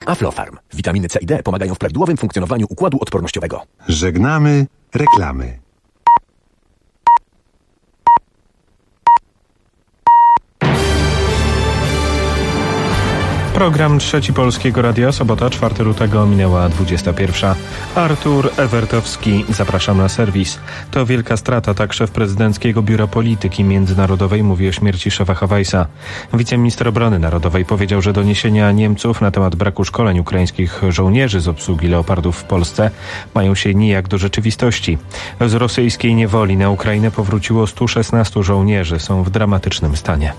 Aflofarm. Witaminy C i D pomagają w prawidłowym funkcjonowaniu układu odpornościowego. Żegnamy reklamy. Program Trzeci Polskiego Radia, sobota 4 lutego, minęła 21. Artur Ewertowski, zapraszam na serwis. To wielka strata, tak szef prezydenckiego Biura Polityki Międzynarodowej mówi o śmierci szefa Hawajsa. Wiceminister Obrony Narodowej powiedział, że doniesienia Niemców na temat braku szkoleń ukraińskich żołnierzy z obsługi Leopardów w Polsce mają się nijak do rzeczywistości. Z rosyjskiej niewoli na Ukrainę powróciło 116 żołnierzy, są w dramatycznym stanie.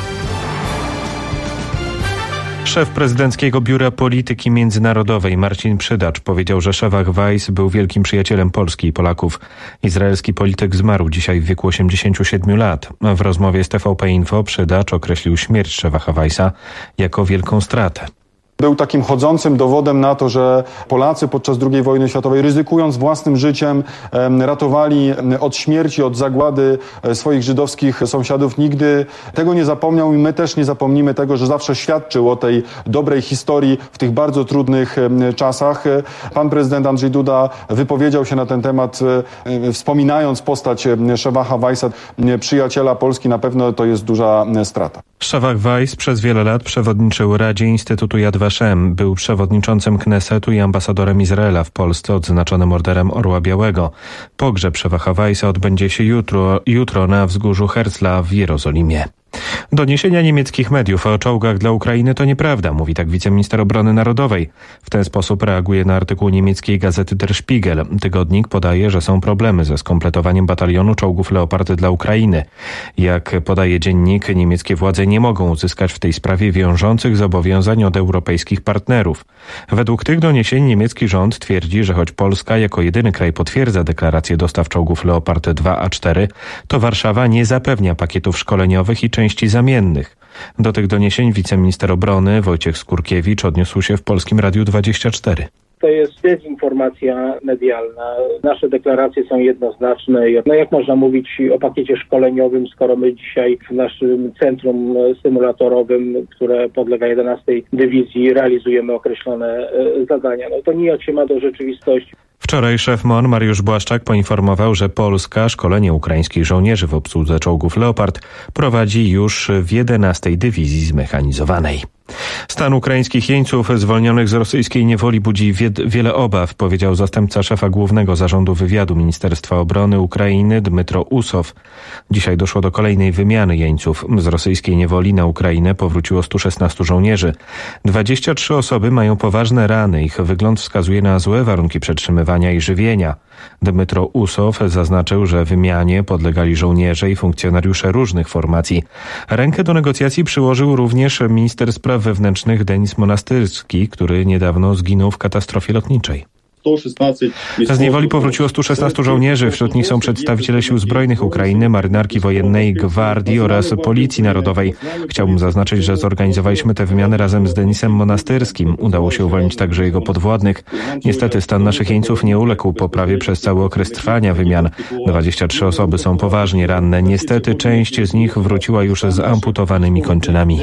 Szef prezydenckiego Biura Polityki Międzynarodowej Marcin Przydacz powiedział, że Szewach Weiss był wielkim przyjacielem Polski i Polaków. Izraelski polityk zmarł dzisiaj w wieku 87 lat. W rozmowie z TVP Info Przydacz określił śmierć Szewacha Weissa jako wielką stratę. Był takim chodzącym dowodem na to, że Polacy podczas II wojny światowej, ryzykując własnym życiem, ratowali od śmierci, od zagłady swoich żydowskich sąsiadów. Nigdy tego nie zapomniał i my też nie zapomnimy tego, że zawsze świadczył o tej dobrej historii w tych bardzo trudnych czasach. Pan prezydent Andrzej Duda wypowiedział się na ten temat, wspominając postać Szewacha Weissa, przyjaciela Polski. Na pewno to jest duża strata. Szewach Weiss przez wiele lat przewodniczył Radzie Instytutu Yad Vashem. Był przewodniczącym Knesetu i ambasadorem Izraela w Polsce odznaczonym Orderem Orła Białego. Pogrzeb Szewacha Weissa odbędzie się jutro na wzgórzu Herzla w Jerozolimie. Doniesienia niemieckich mediów o czołgach dla Ukrainy to nieprawda, mówi tak wiceminister obrony narodowej. W ten sposób reaguje na artykuł niemieckiej gazety Der Spiegel. Tygodnik podaje, że są problemy ze skompletowaniem batalionu czołgów Leopard dla Ukrainy. Jak podaje dziennik, niemieckie władze nie mogą uzyskać w tej sprawie wiążących zobowiązań od europejskich partnerów. Według tych doniesień niemiecki rząd twierdzi, że choć Polska jako jedyny kraj potwierdza deklarację dostaw czołgów Leopard 2 a 4, to Warszawa nie zapewnia pakietów szkoleniowych i części zamiennych. Do tych doniesień wiceminister obrony Wojciech Skurkiewicz odniósł się w Polskim Radiu 24. To jest dezinformacja medialna. Nasze deklaracje są jednoznaczne. No jak można mówić o pakiecie szkoleniowym, skoro my dzisiaj w naszym centrum symulatorowym, które podlega 11 Dywizji, realizujemy określone zadania. No to nijak się ma do rzeczywistości. Wczoraj szef MON Mariusz Błaszczak poinformował, że Polska szkolenie ukraińskich żołnierzy w obsłudze czołgów Leopard prowadzi już w 11 Dywizji Zmechanizowanej. Stan ukraińskich jeńców zwolnionych z rosyjskiej niewoli budzi wiele obaw, powiedział zastępca szefa Głównego Zarządu Wywiadu Ministerstwa Obrony Ukrainy Dmytro Usow. Dzisiaj doszło do kolejnej wymiany jeńców. Z rosyjskiej niewoli na Ukrainę powróciło 116 żołnierzy. 23 osoby mają poważne rany. Ich wygląd wskazuje na złe warunki przetrzymywania i żywienia. Dmytro Usow zaznaczył, że wymianie podlegali żołnierze i funkcjonariusze różnych formacji. Rękę do negocjacji przyłożył również minister spraw wewnętrznych Denis Monastyrski, który niedawno zginął w katastrofie lotniczej. Z niewoli powróciło 116 żołnierzy, wśród nich są przedstawiciele sił zbrojnych Ukrainy, marynarki wojennej, gwardii oraz Policji Narodowej. Chciałbym zaznaczyć, że zorganizowaliśmy tę wymianę razem z Denisem Monastyrskim. Udało się uwolnić także jego podwładnych. Niestety stan naszych jeńców nie uległ poprawie przez cały okres trwania wymian. 23 osoby są poważnie ranne. Niestety część z nich wróciła już z amputowanymi kończynami.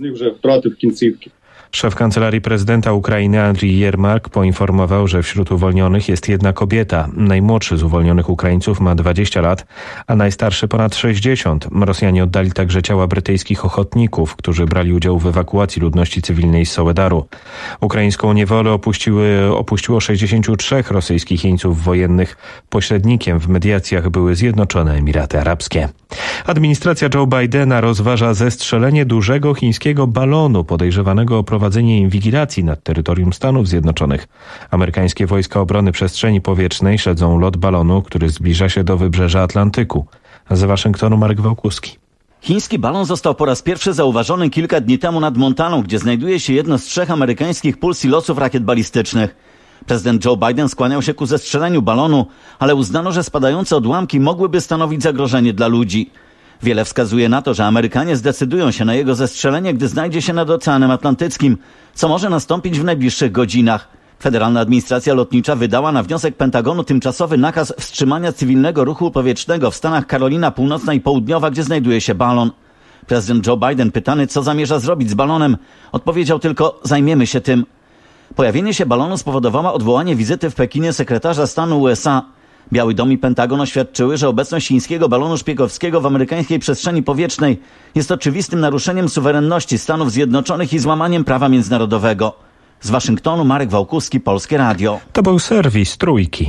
Szef Kancelarii Prezydenta Ukrainy Andrii Jermak poinformował, że wśród uwolnionych jest jedna kobieta. Najmłodszy z uwolnionych Ukraińców ma 20 lat, a najstarszy ponad 60. Rosjanie oddali także ciała brytyjskich ochotników, którzy brali udział w ewakuacji ludności cywilnej z Soledaru. Ukraińską niewolę opuściło 63 rosyjskich jeńców wojennych. Pośrednikiem w mediacjach były Zjednoczone Emiraty Arabskie. Administracja Joe Bidena rozważa zestrzelenie dużego chińskiego balonu podejrzewanego o prowadzenie inwigilacji nad terytorium Stanów Zjednoczonych. Amerykańskie wojska obrony przestrzeni powietrznej śledzą lot balonu, który zbliża się do wybrzeża Atlantyku. Z Waszyngtonu Marek Wałkuski. Chiński balon został po raz pierwszy zauważony kilka dni temu nad Montaną, gdzie znajduje się jedno z 3 amerykańskich pulsilosów rakiet balistycznych. Prezydent Joe Biden skłaniał się ku zestrzeleniu balonu, ale uznano, że spadające odłamki mogłyby stanowić zagrożenie dla ludzi. Wiele wskazuje na to, że Amerykanie zdecydują się na jego zestrzelenie, gdy znajdzie się nad Oceanem Atlantyckim, co może nastąpić w najbliższych godzinach. Federalna Administracja Lotnicza wydała na wniosek Pentagonu tymczasowy nakaz wstrzymania cywilnego ruchu powietrznego w stanach Karolina Północna i Południowa, gdzie znajduje się balon. Prezydent Joe Biden, pytany, co zamierza zrobić z balonem, odpowiedział tylko: zajmiemy się tym. Pojawienie się balonu spowodowało odwołanie wizyty w Pekinie sekretarza stanu USA. Biały Dom i Pentagon oświadczyły, że obecność chińskiego balonu szpiegowskiego w amerykańskiej przestrzeni powietrznej jest oczywistym naruszeniem suwerenności Stanów Zjednoczonych i złamaniem prawa międzynarodowego. Z Waszyngtonu Marek Wałkuski, Polskie Radio. To był serwis Trójki.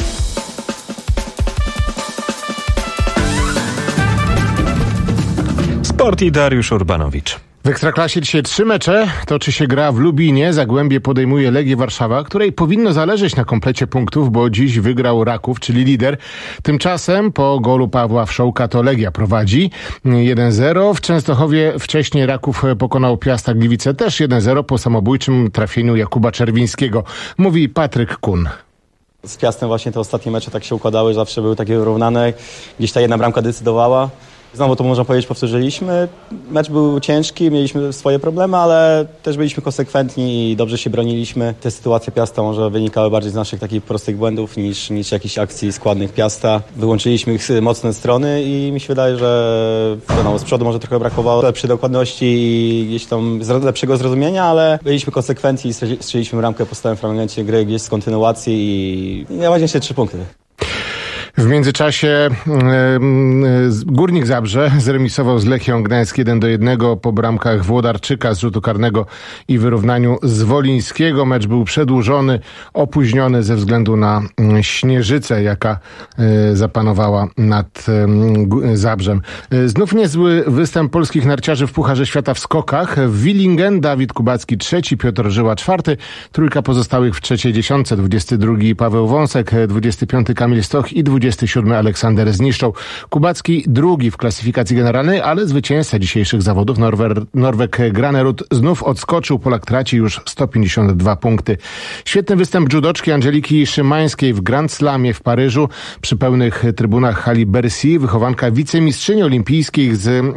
Sport i Dariusz Urbanowicz. W Ekstraklasie dzisiaj 3 mecze. Toczy się gra w Lubinie. Zagłębie podejmuje Legię Warszawa, której powinno zależeć na komplecie punktów, bo dziś wygrał Raków, czyli lider. Tymczasem po golu Pawła Wszołka to Legia prowadzi 1-0. W Częstochowie wcześniej Raków pokonał Piasta Gliwice też 1-0 po samobójczym trafieniu Jakuba Czerwińskiego. Mówi Patryk Kun. Z Piastem właśnie te ostatnie mecze tak się układały, zawsze były takie wyrównane. Gdzieś ta jedna bramka decydowała. Znowu to można powiedzieć, powtórzyliśmy. Mecz był ciężki, mieliśmy swoje problemy, ale też byliśmy konsekwentni i dobrze się broniliśmy. Te sytuacje Piasta może wynikały bardziej z naszych takich prostych błędów niż jakichś akcji składnych Piasta. Wyłączyliśmy ich mocne strony i mi się wydaje, że z przodu może trochę brakowało lepszej dokładności i gdzieś tam lepszego zrozumienia, ale byliśmy konsekwentni i strzeliliśmy bramkę po stałym fragmencie gry gdzieś z kontynuacji i najważniejsze 3 punkty. W międzyczasie Górnik Zabrze zremisował z Lechią Gdańsk 1-1 po bramkach Włodarczyka z rzutu karnego i wyrównaniu Zwolińskiego. Mecz był przedłużony, opóźniony ze względu na śnieżycę, jaka zapanowała nad Zabrzem. Znów niezły występ polskich narciarzy w Pucharze Świata w skokach. W Willingen Dawid Kubacki 3, Piotr Żyła 4, trójka pozostałych w trzeciej dziesiątce, 22 Paweł Wąsek, 25 Kamil Stoch i 27 Aleksander Zniszczał. Kubacki 2 w klasyfikacji generalnej, ale zwycięzca dzisiejszych zawodów Norweg Granerud znów odskoczył. Polak traci już 152 punkty. Świetny występ judoczki Angeliki Szymańskiej w Grand Slamie w Paryżu. Przy pełnych trybunach hali Bercy wychowanka wicemistrzyni olimpijskiej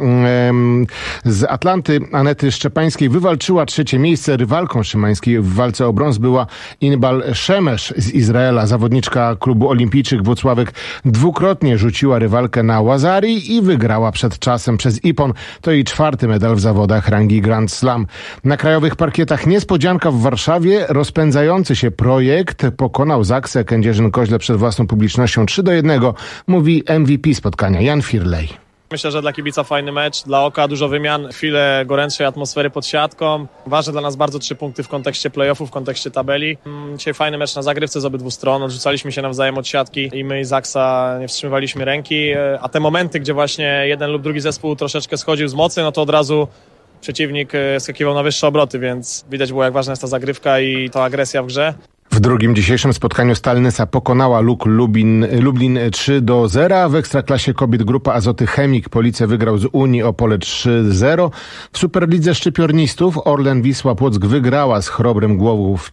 z Atlanty Anety Szczepańskiej wywalczyła 3. miejsce. Rywalką Szymańskiej w walce o brąz była Inbal Szemesz z Izraela. Zawodniczka klubu olimpijczyk Włocławek dwukrotnie rzuciła rywalkę na Łazari i wygrała przed czasem przez Ippon. To jej 4. medal w zawodach rangi Grand Slam. Na krajowych parkietach niespodzianka w Warszawie. Rozpędzający się projekt pokonał Zaksę Kędzierzyn-Koźle przed własną publicznością 3-1. Mówi MVP spotkania Jan Firlej. Myślę, że dla kibica fajny mecz, dla oka dużo wymian, chwilę gorętszej atmosfery pod siatką. Ważne dla nas bardzo 3 punkty w kontekście play-offu, w kontekście tabeli. Dzisiaj fajny mecz na zagrywce z obydwu stron, odrzucaliśmy się nawzajem od siatki i my i Zaksa nie wstrzymywaliśmy ręki, a te momenty, gdzie właśnie jeden lub drugi zespół troszeczkę schodził z mocy, no to od razu przeciwnik skakiwał na wyższe obroty, więc widać było, jak ważna jest ta zagrywka i ta agresja w grze. W drugim dzisiejszym spotkaniu Stalnysa pokonała Luk Lublin 3-0. W Ekstraklasie kobiet grupa Azoty Chemik Police wygrał z Unii Opole 3-0. W Superlidze szczypiornistów Orlen Wisła Płock wygrała z Chrobrym Głogów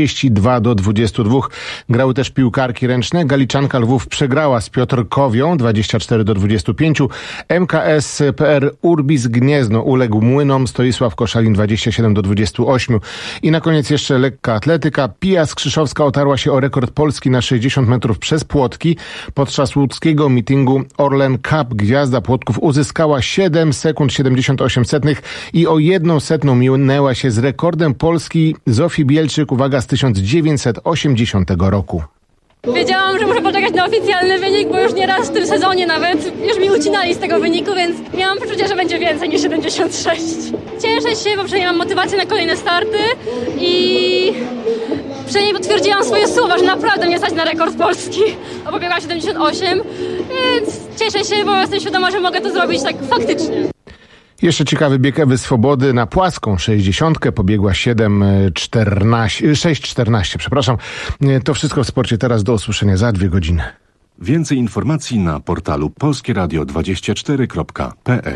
42-22. Grały też piłkarki ręczne. Galiczanka Lwów przegrała z Piotrkowią 24-25. MKS PR Urbis Gniezno uległ Młynom Stoisław Koszalin 27-28. I na koniec jeszcze lekka atletyka. Pija Skrzyszowska otarła się o rekord Polski na 60 metrów przez płotki. Podczas łódzkiego meetingu Orlen Cup gwiazda płotków uzyskała 7 sekund 78 setnych i o 1 setną minęła się z rekordem Polski Zofii Bielczyk, uwaga, z 1980 roku. Wiedziałam, że muszę poczekać na oficjalny wynik, bo już nieraz w tym sezonie nawet już mi ucinali z tego wyniku, więc miałam poczucie, że będzie więcej niż 76. Cieszę się, bo przynajmniej mam motywację na kolejne starty i przynajmniej potwierdziłam swoje słowa, że naprawdę mnie stać na rekord Polski. Pobiegłam 78, więc cieszę się, bo jestem świadoma, że mogę to zrobić tak faktycznie. Jeszcze ciekawy bieg Ewy Swobody na płaską 60, pobiegła 6:14, przepraszam. To wszystko w sporcie teraz, do usłyszenia za 2 godziny. Więcej informacji na portalu polskieradio24.pl.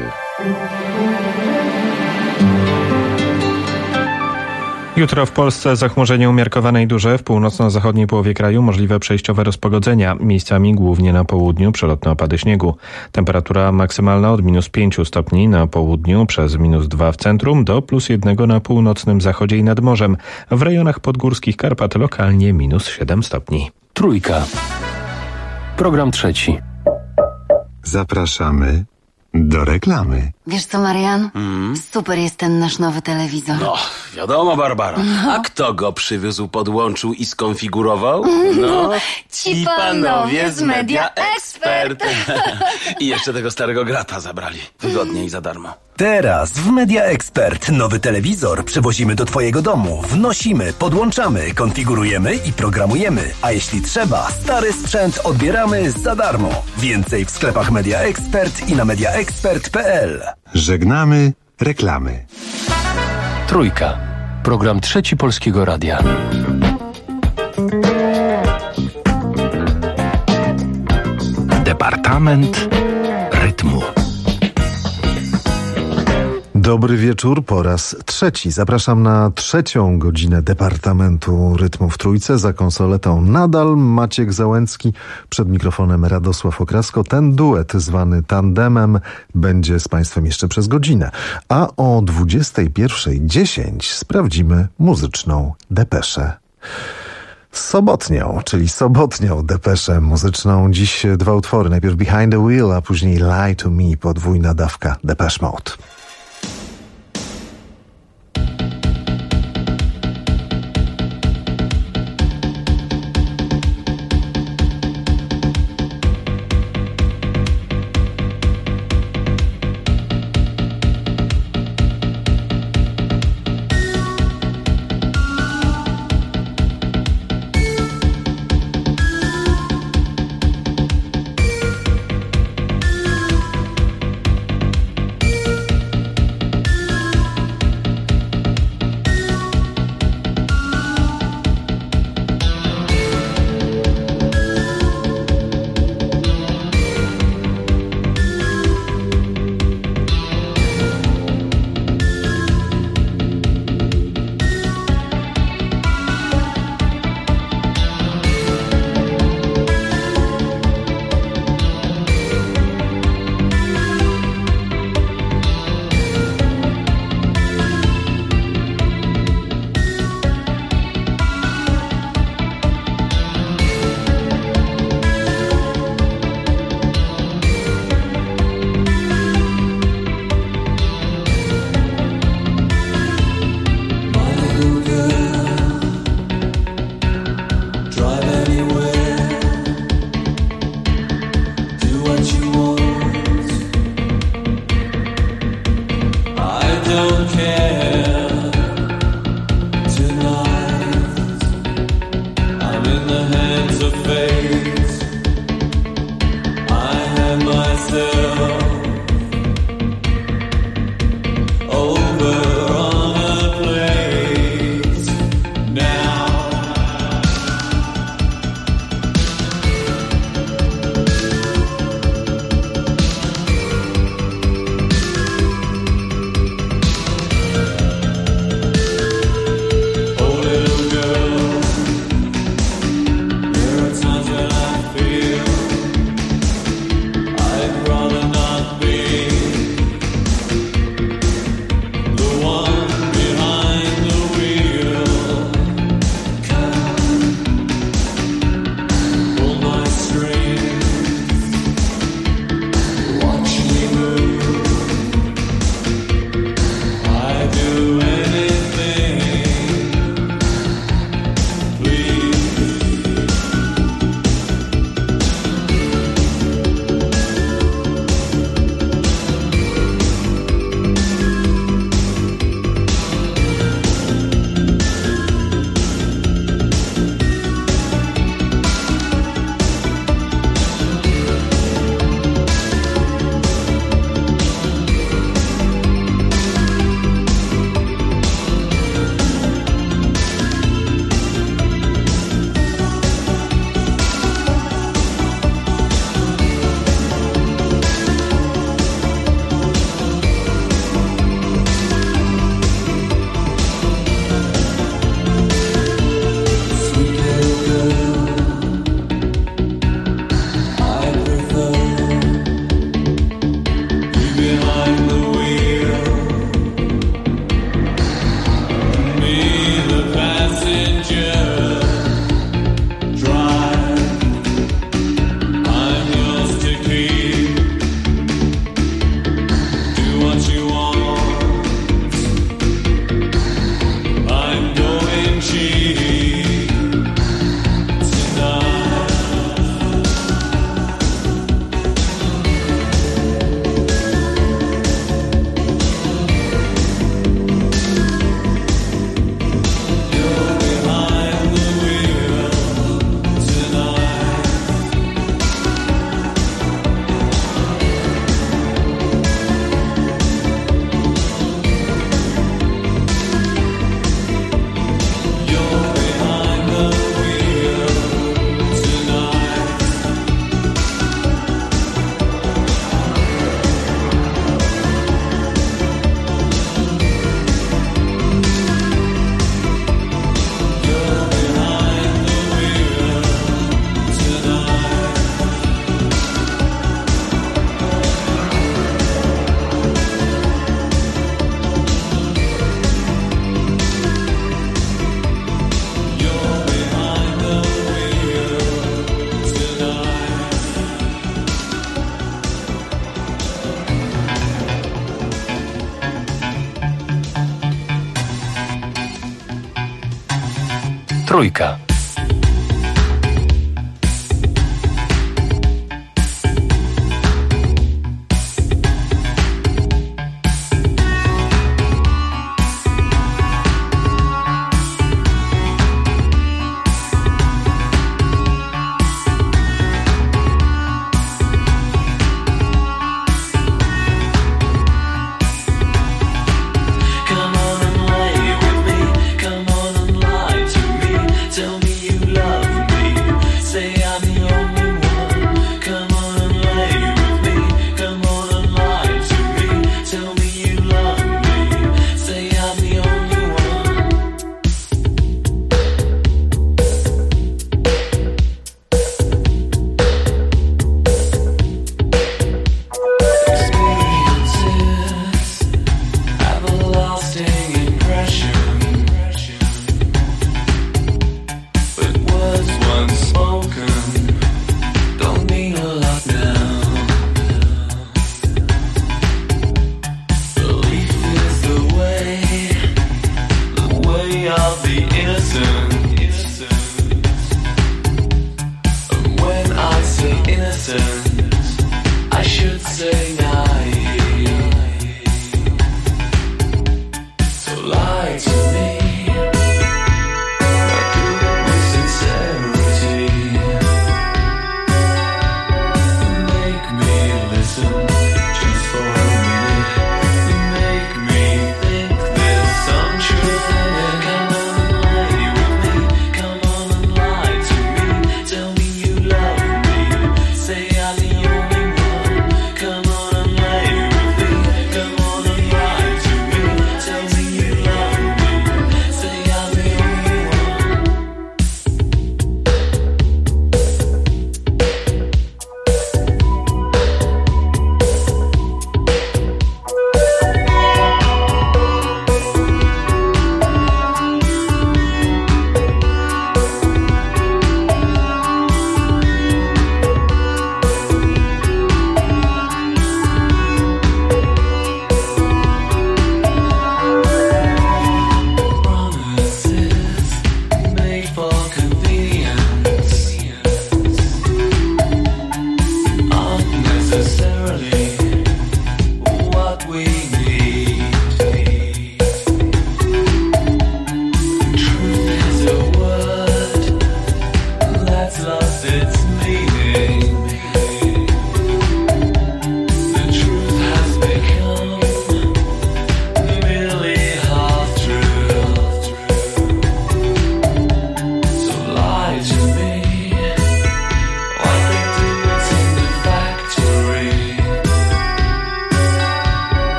Jutro w Polsce zachmurzenie umiarkowane i duże, w północno-zachodniej połowie kraju możliwe przejściowe rozpogodzenia, miejscami głównie na południu przelotne opady śniegu. Temperatura maksymalna od -5 stopni na południu przez -2 w centrum do +1 na północnym zachodzie i nad morzem. W rejonach podgórskich Karpat lokalnie -7 stopni. Trójka. Program trzeci. Zapraszamy Do reklamy. Wiesz co, Marian? Super jest ten nasz nowy telewizor. No, wiadomo, Barbara. A kto go przywiózł, podłączył i skonfigurował? No, ci panowie z Media Expert. I jeszcze tego starego grata zabrali. Wygodnie i za darmo. Teraz w Media Expert nowy telewizor przywozimy do Twojego domu. Wnosimy, podłączamy, konfigurujemy i programujemy. A jeśli trzeba, stary sprzęt odbieramy za darmo. Więcej w sklepach Media Expert i na mediaexpert.pl. Żegnamy reklamy. Trójka. Program Trzeci Polskiego Radia. Departament Rytmu. Dobry wieczór po raz trzeci. Zapraszam na 3. godzinę Departamentu Rytmu w Trójce. Za konsoletą nadal Maciek Załęcki, przed mikrofonem Radosław Okrasko. Ten duet zwany tandemem będzie z Państwem jeszcze przez godzinę. A o 21:10 sprawdzimy muzyczną depeszę. Sobotnią depeszę muzyczną. Dziś 2 utwory. Najpierw Behind the Wheel, a później Lie to Me, podwójna dawka Depeche Mode. Trójka.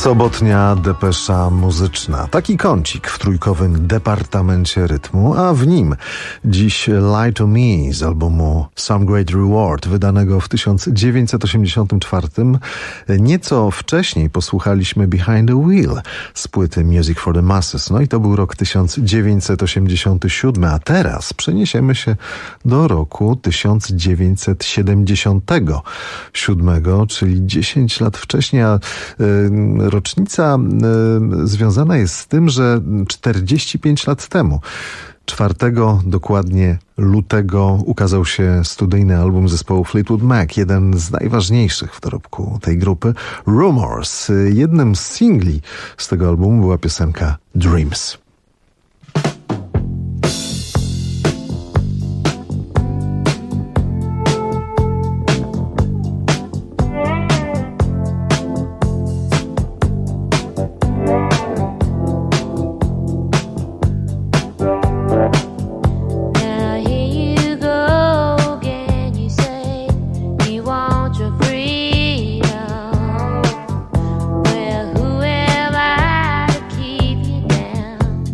Sobotnia depesza muzyczna. Taki kącik w trójkowym departamencie rytmu, a w nim dziś Lie to Me z albumu Some Great Reward, wydanego w 1984. Nieco wcześniej posłuchaliśmy Behind the Wheel z płyty Music for the Masses. No i to był rok 1987, a teraz przeniesiemy się do roku 1977, czyli 10 lat wcześniej, a rocznica związana jest z tym, że 45 lat temu, 4 dokładnie lutego, ukazał się studyjny album zespołu Fleetwood Mac, jeden z najważniejszych w dorobku tej grupy, Rumors. Jednym z singli z tego albumu była piosenka Dreams. Well, who am I to keep you down?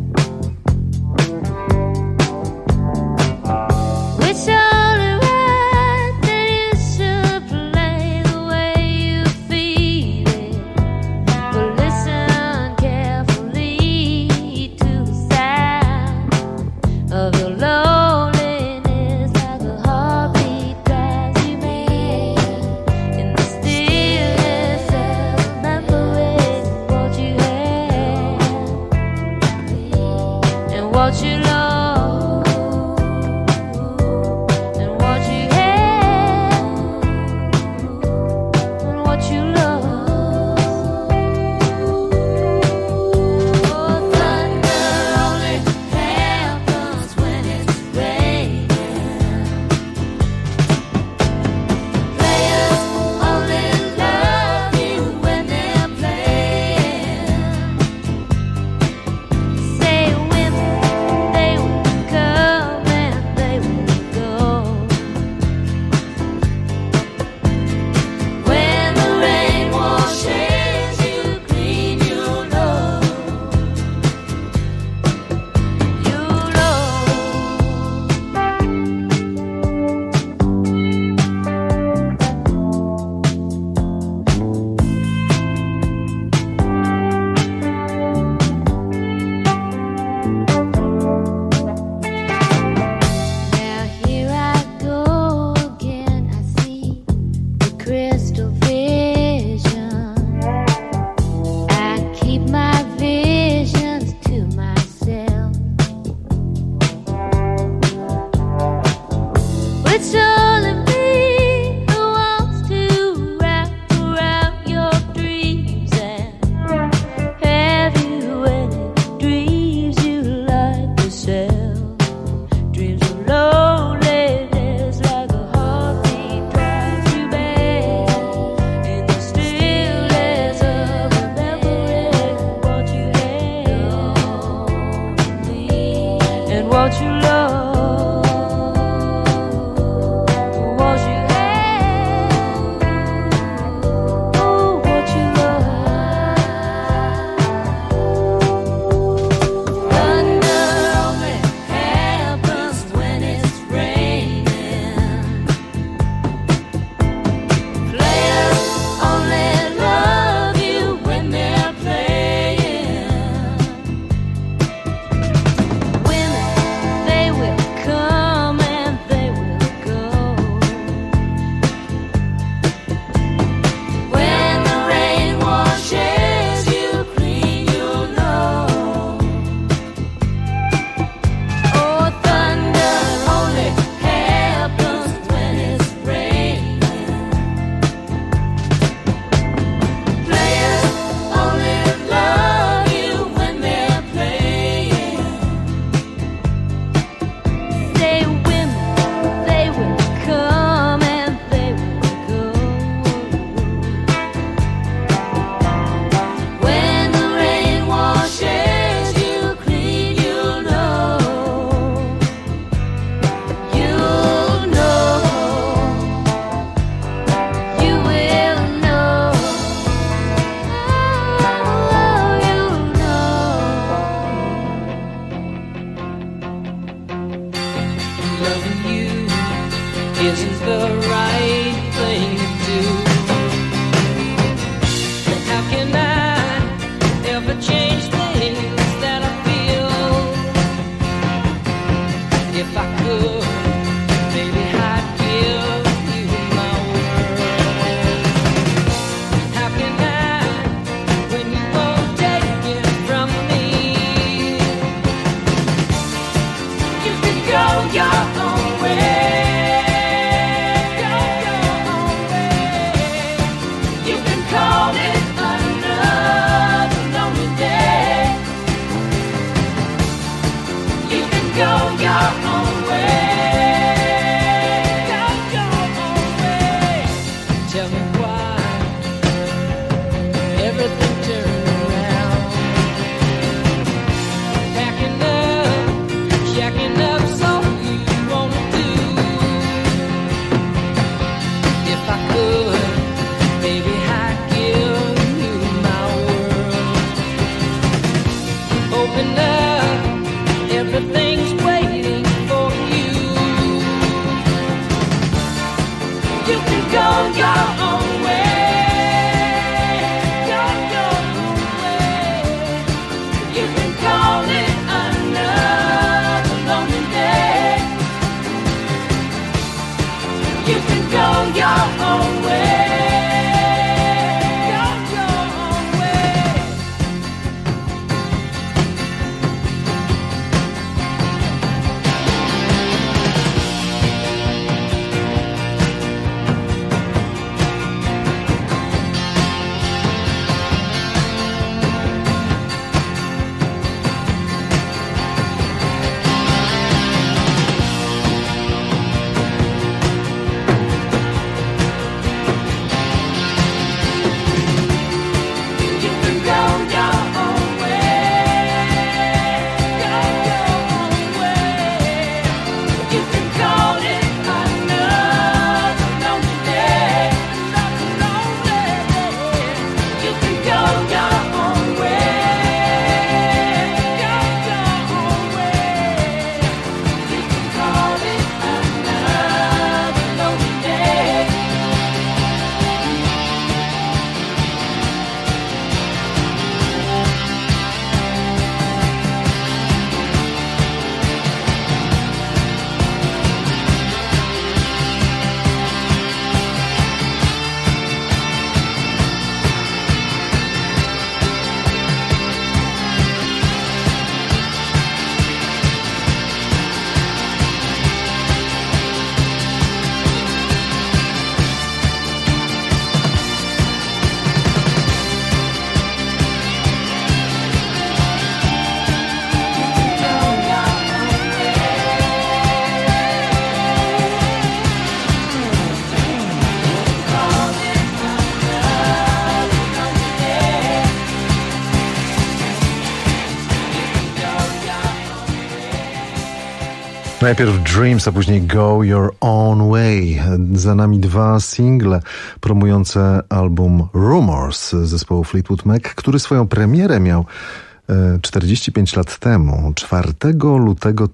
Najpierw Dreams, a później Go Your Own Way. Za nami 2 single promujące album Rumors zespołu Fleetwood Mac, który swoją premierę miał 45 lat temu, 4 lutego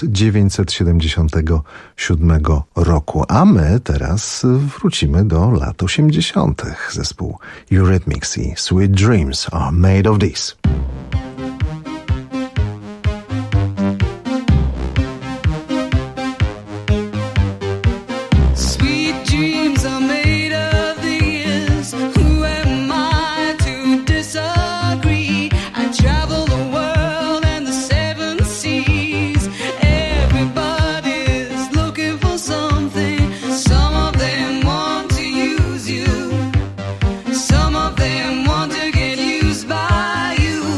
1977 roku. A my teraz wrócimy do lat 80. Zespół Eurythmics i Sweet Dreams Are Made of This. Some of them want to get used by you.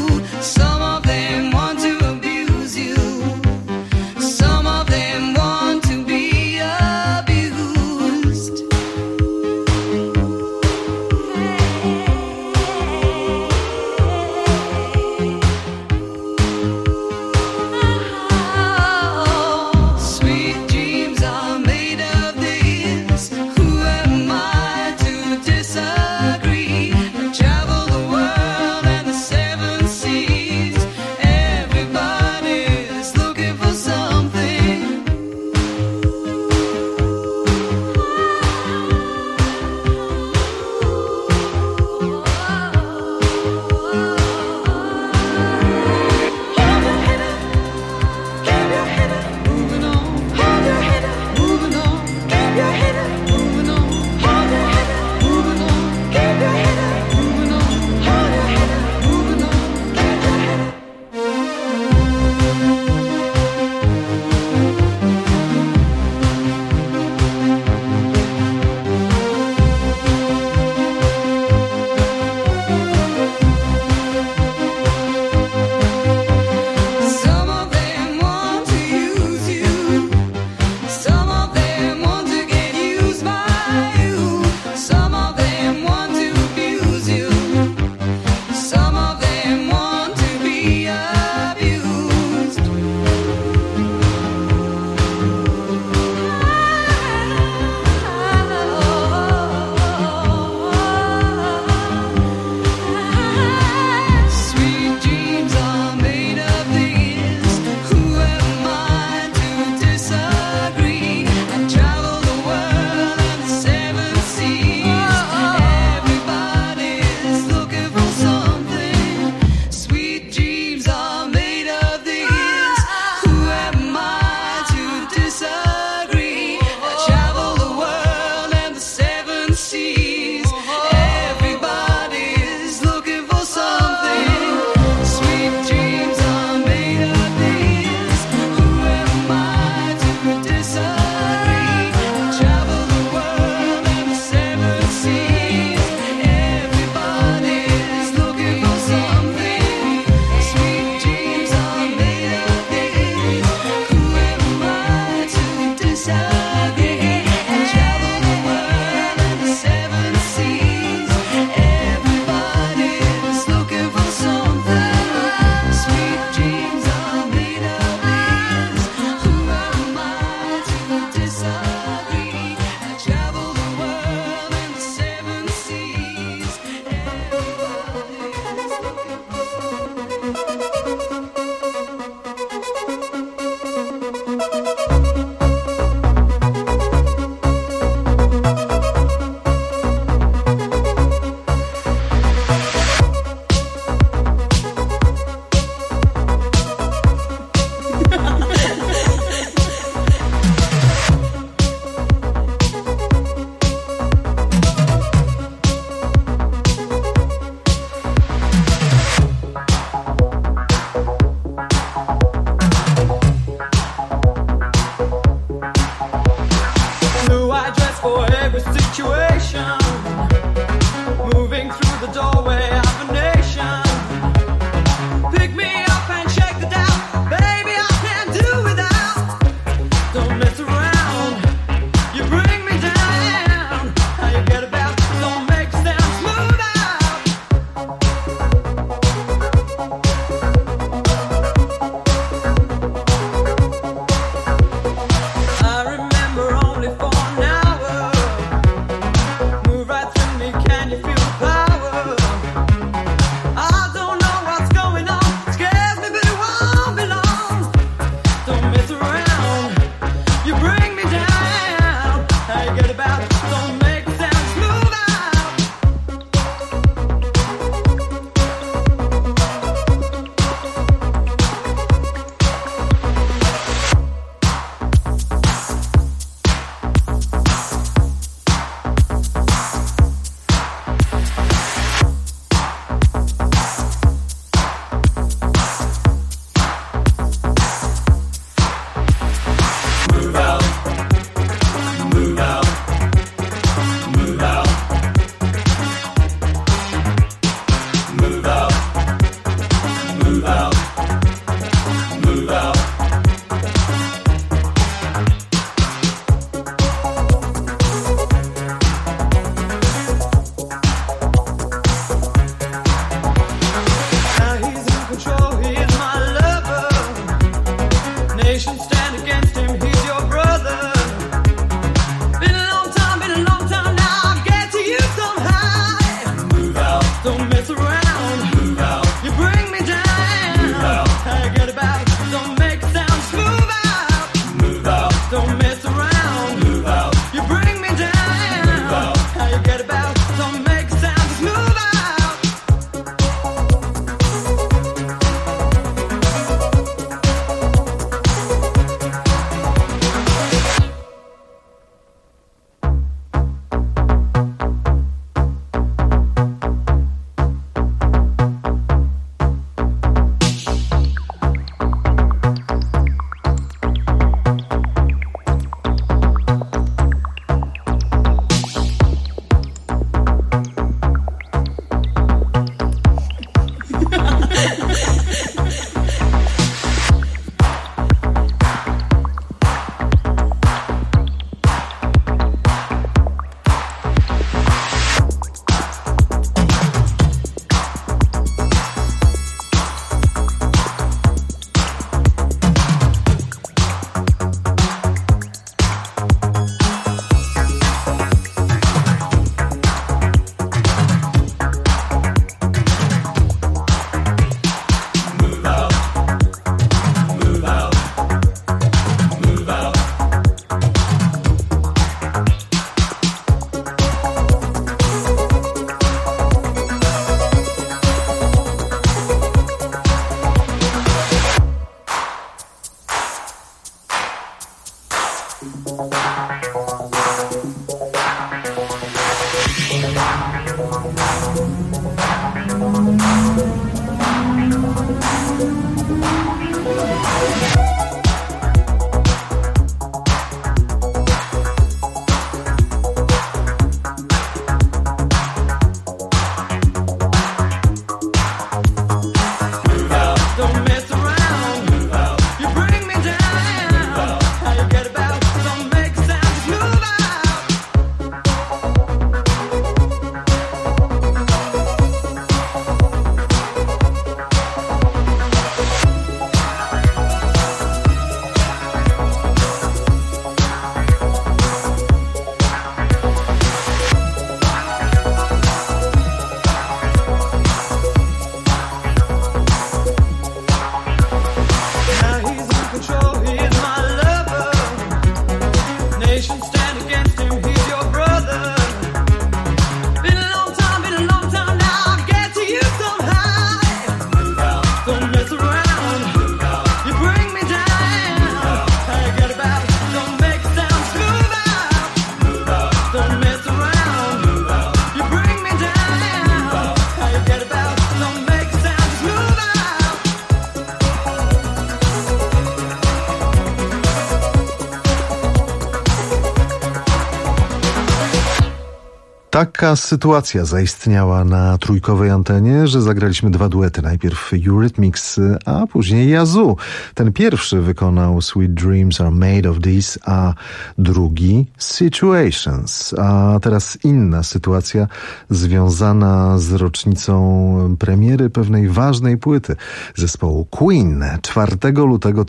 Taka sytuacja zaistniała na trójkowej antenie, że zagraliśmy dwa duety. Najpierw Eurythmics, a później Yazoo. Ten pierwszy wykonał Sweet Dreams Are Made of This, a drugi Situations. A teraz inna sytuacja związana z rocznicą premiery pewnej ważnej płyty zespołu Queen. 4 lutego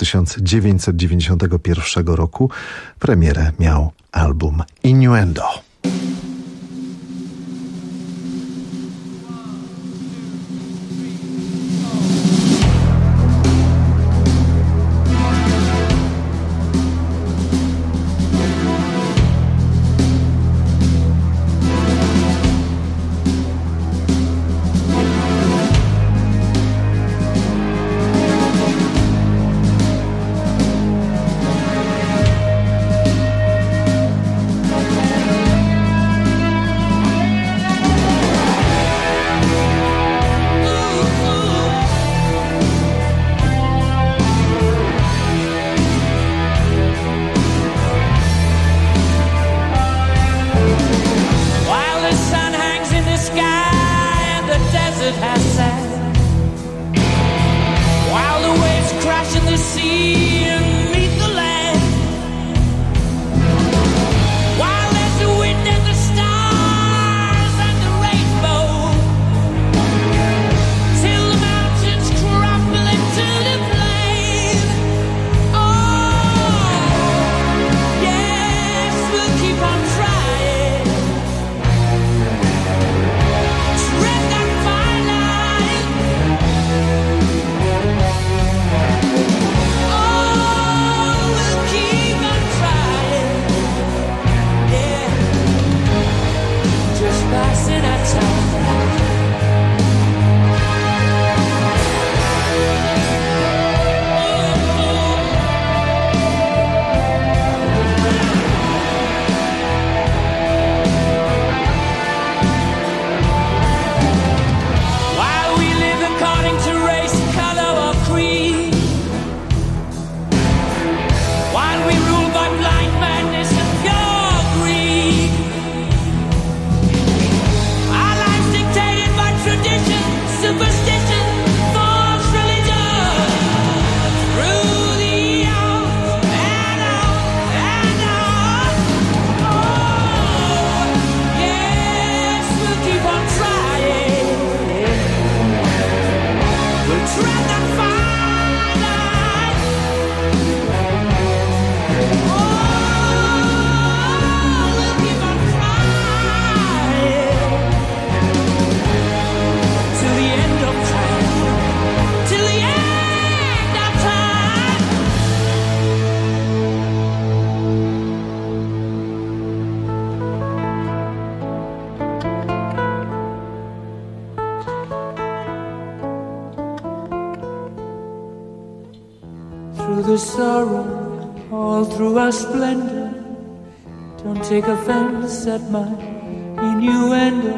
1991 roku premierę miał album Innuendo. Through the sorrow, all through our splendor, don't take offense at my innuendo.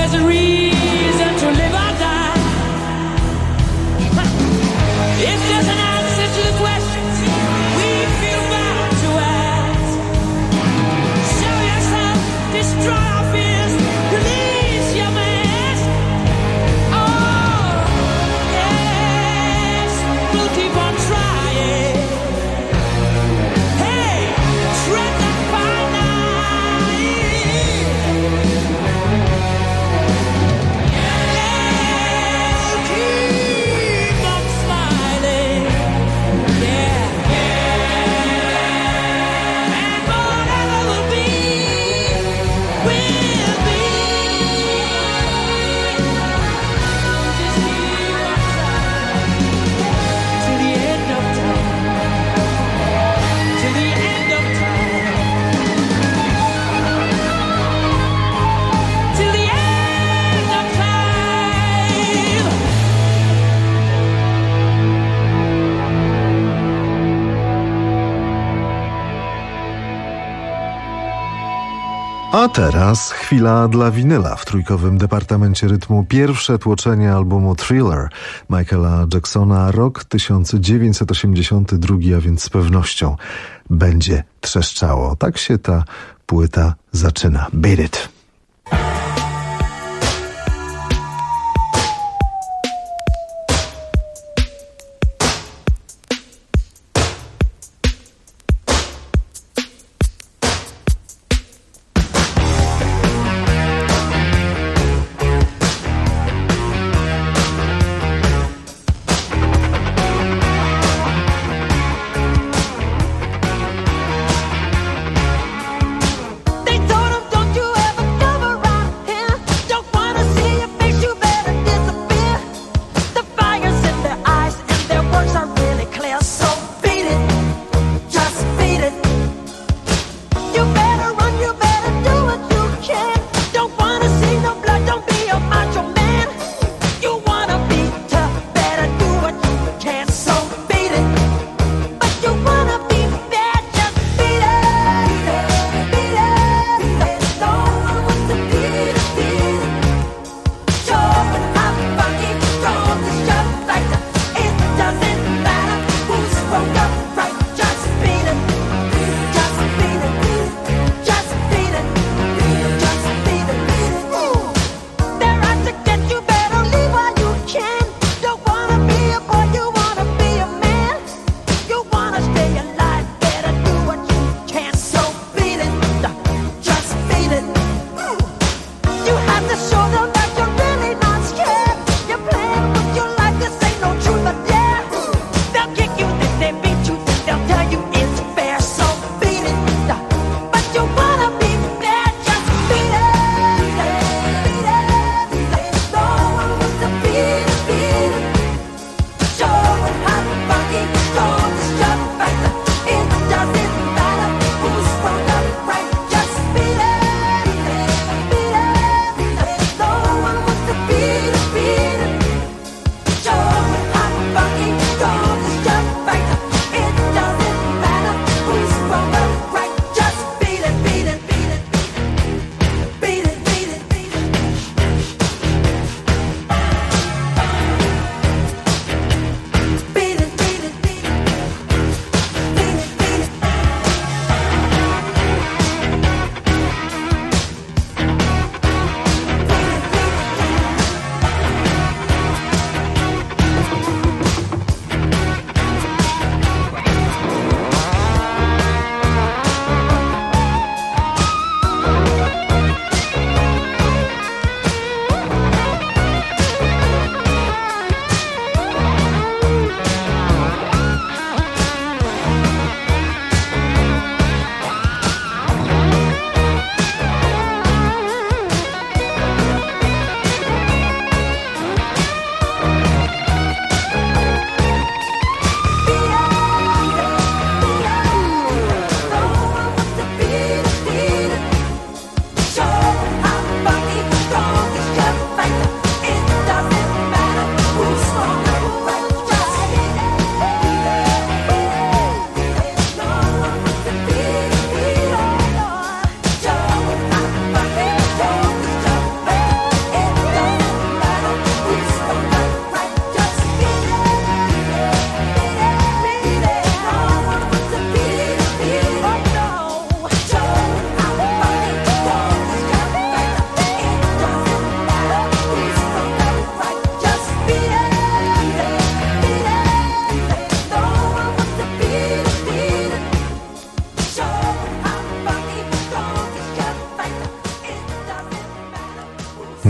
there's a reason to live or die. If there's an answer to the questions we feel bound to ask, show yourself, destroy our fears, release your mask. Oh, yes, we'll keep on trying. Hey, tread that fine line. Yeah, keep on smiling. Yeah, and whatever will be, will be. Just keep on trying till the end of time. Till the end of time. Till the end of time. A teraz chwila dla winyla. W trójkowym departamencie rytmu pierwsze tłoczenie albumu Thriller Michaela Jacksona, rok 1982, a więc z pewnością będzie trzeszczało. Tak się ta płyta zaczyna. Beat It. They told him, don't you ever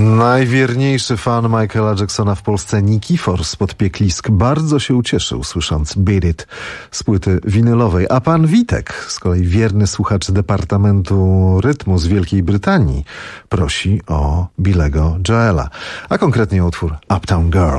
Najwierniejszy fan Michaela Jacksona w Polsce, Nikifor z Podpieklisk, bardzo się ucieszył, słysząc Beat It z płyty winylowej. A pan Witek, z kolei wierny słuchacz Departamentu Rytmu z Wielkiej Brytanii, prosi o Billego Joela, a konkretnie o utwór Uptown Girl.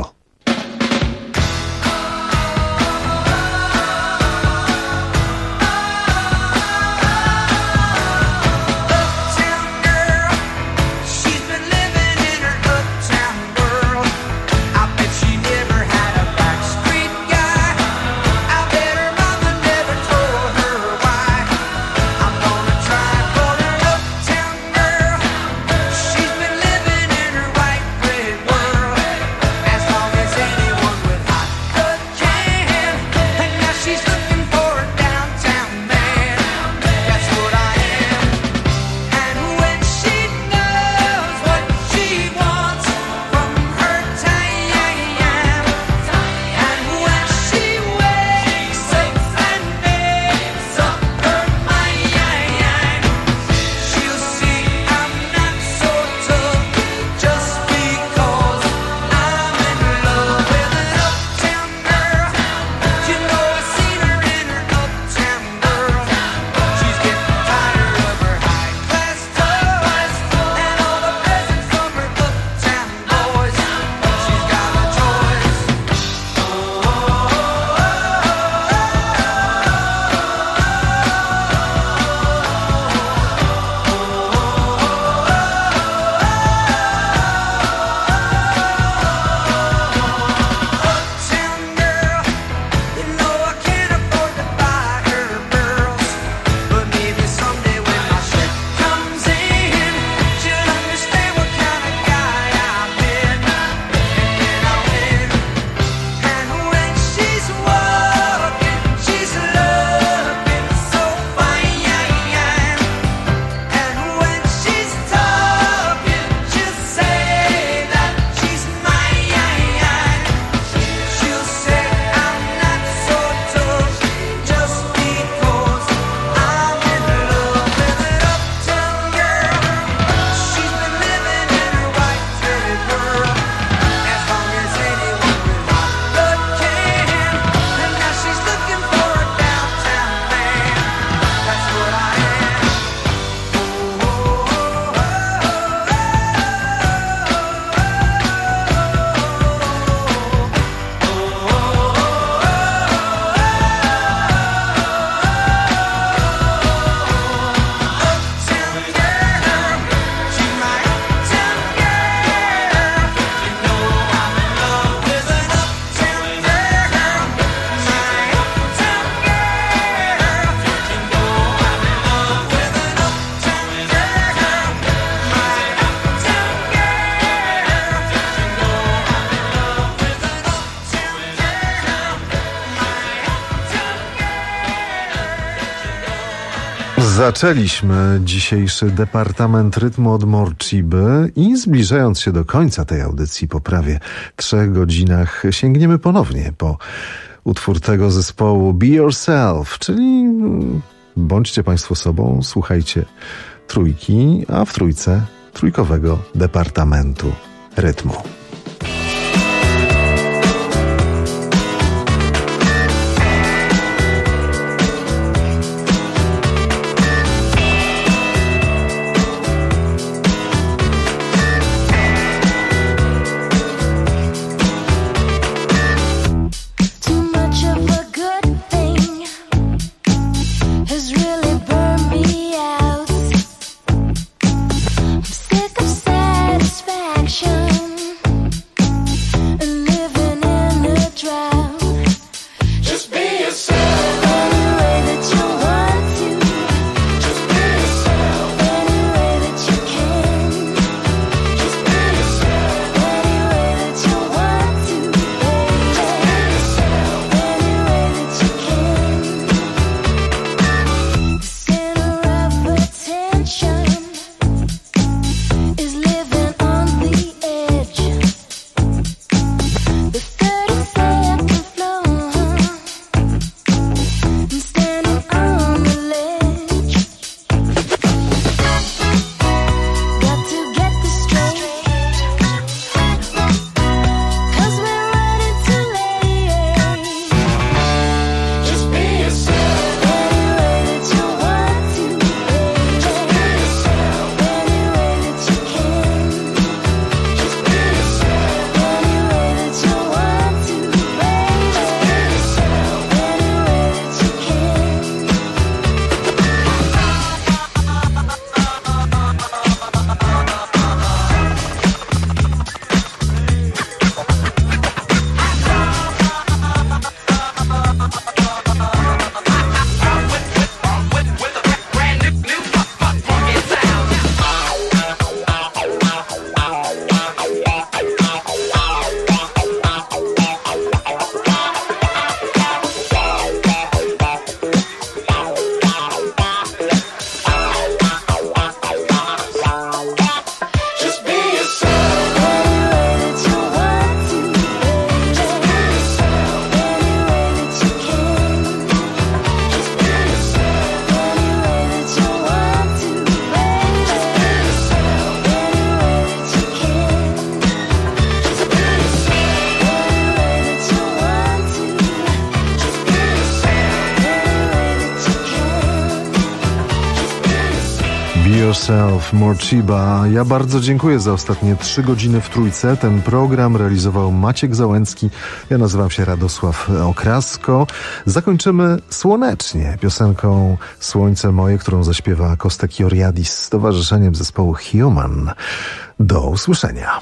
Zaczęliśmy dzisiejszy Departament Rytmu od Morciby i zbliżając się do końca tej audycji po prawie 3 godzinach sięgniemy ponownie po utwór tego zespołu Be Yourself, czyli bądźcie Państwo sobą, słuchajcie trójki, a w trójce trójkowego Departamentu Rytmu. Sick of satisfaction. Yourself, Morchiba. Ja bardzo dziękuję za ostatnie 3 godziny w Trójce. Ten program realizował Maciek Załęcki. Ja nazywam się Radosław Okrasko. Zakończymy słonecznie piosenką Słońce moje, którą zaśpiewa Kostek Georgiadis z towarzyszeniem zespołu Human. Do usłyszenia.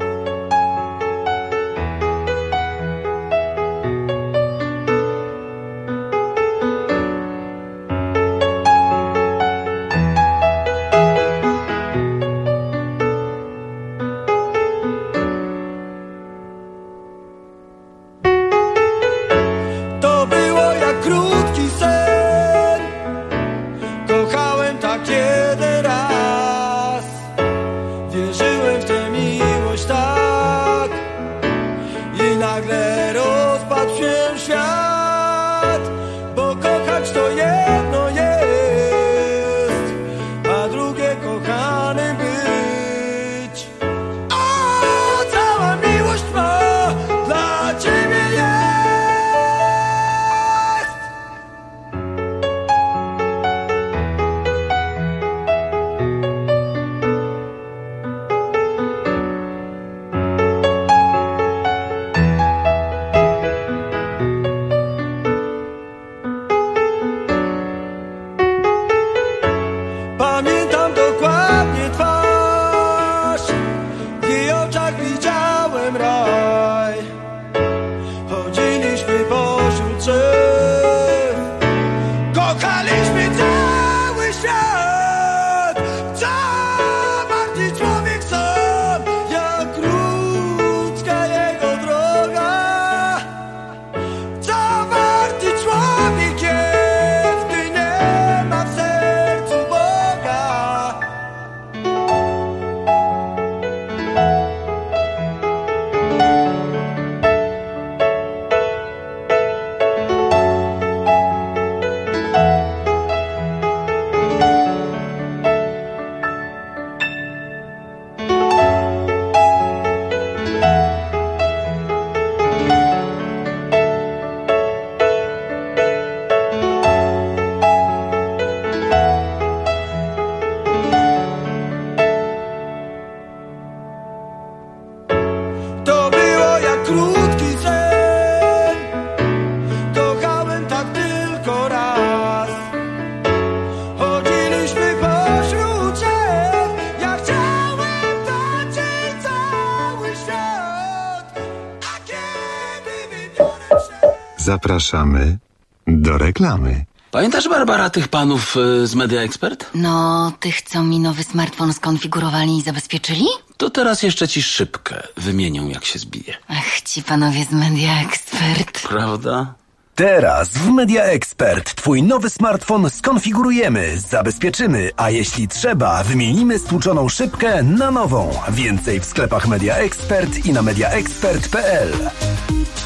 Zapraszamy do reklamy. Pamiętasz, Barbara, tych panów z Media Expert? No, tych, co mi nowy smartfon skonfigurowali i zabezpieczyli? To teraz jeszcze ci szybkę wymienią, jak się zbije. Ach, ci panowie z Media Expert. Prawda? Teraz w Media Expert twój nowy smartfon skonfigurujemy, zabezpieczymy, a jeśli trzeba, wymienimy stłuczoną szybkę na nową. Więcej w sklepach Media Expert i na mediaexpert.pl.